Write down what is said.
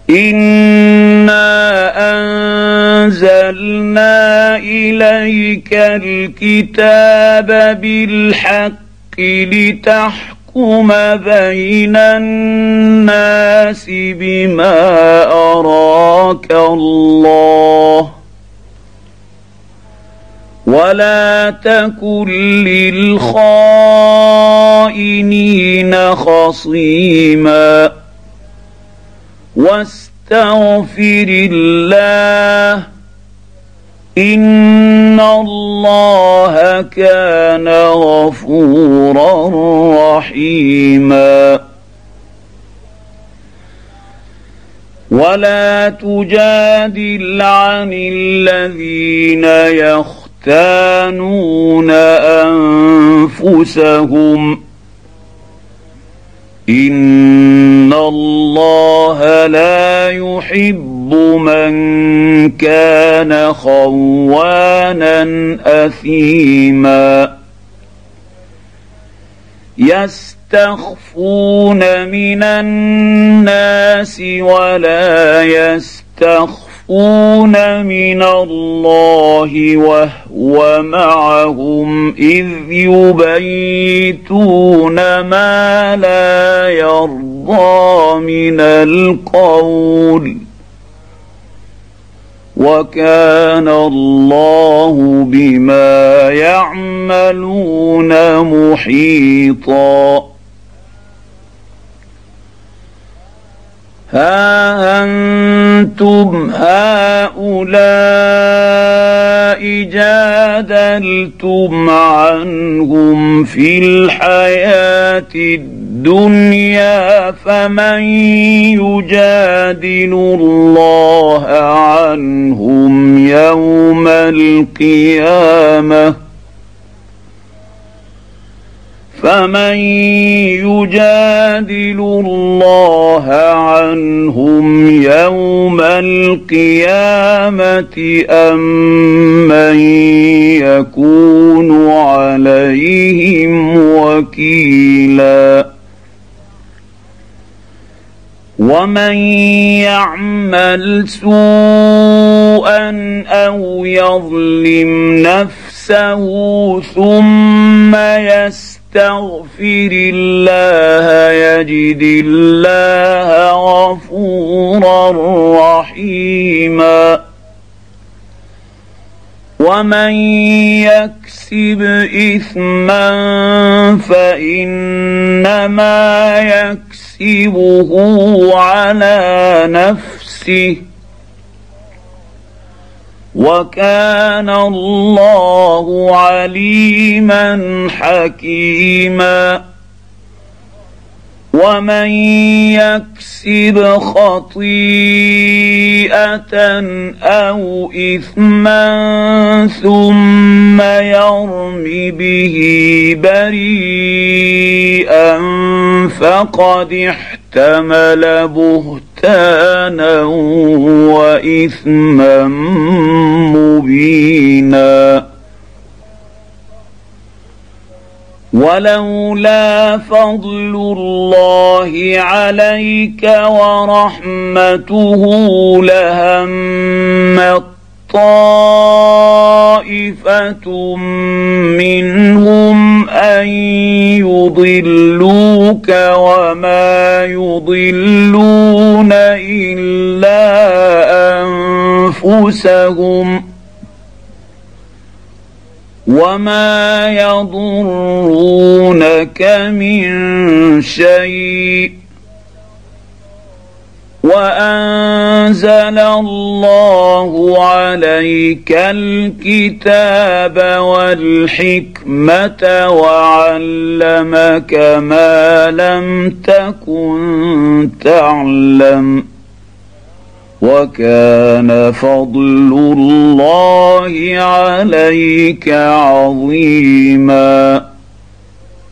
إنا أنزلنا إليك الكتاب بالحق لتحكم بين الناس بما أراك الله ولا تكن للخائنين خصيما واستغفر الله إن الله كان غفورا رحيما ولا تجادل عن الذين يختانون أنفسهم إن الله لا يحب من كان خوانا أثيما يستخفون من الناس ولا يستخفون من الله وهو معهم إذ يبيتون ما لا يرضى من القول وكان الله بما يعملون محيطا ها أنتم هؤلاء جادلتم عنهم في الحياة الدنيا فمن يجادل الله عنهم يوم القيامة فمن يجادل الله عنهم يوم القيامة أم من يكون عليهم وكيلا ومن يعمل سوءا أو يظلم نفسه ثم يستغفر الله يجد الله غفورا رحيما ومن يكسب إثما فإنما يكسبه على نفسه وكان الله عليما حكيما ومن يكسب خطيئة أو إثما ثم يرم به بريئا فقد احتمل بهتانا وإثما مبينا ولولا فضل الله عليك ورحمته لهمت طائفة منهم أن يضلوك وما يضلون إلا أنفسهم وما يضرونك من شيء وأنزل الله عليك الكتاب والحكمة وعلمك ما لم تكن تعلم وكان فضل الله عليك عظيما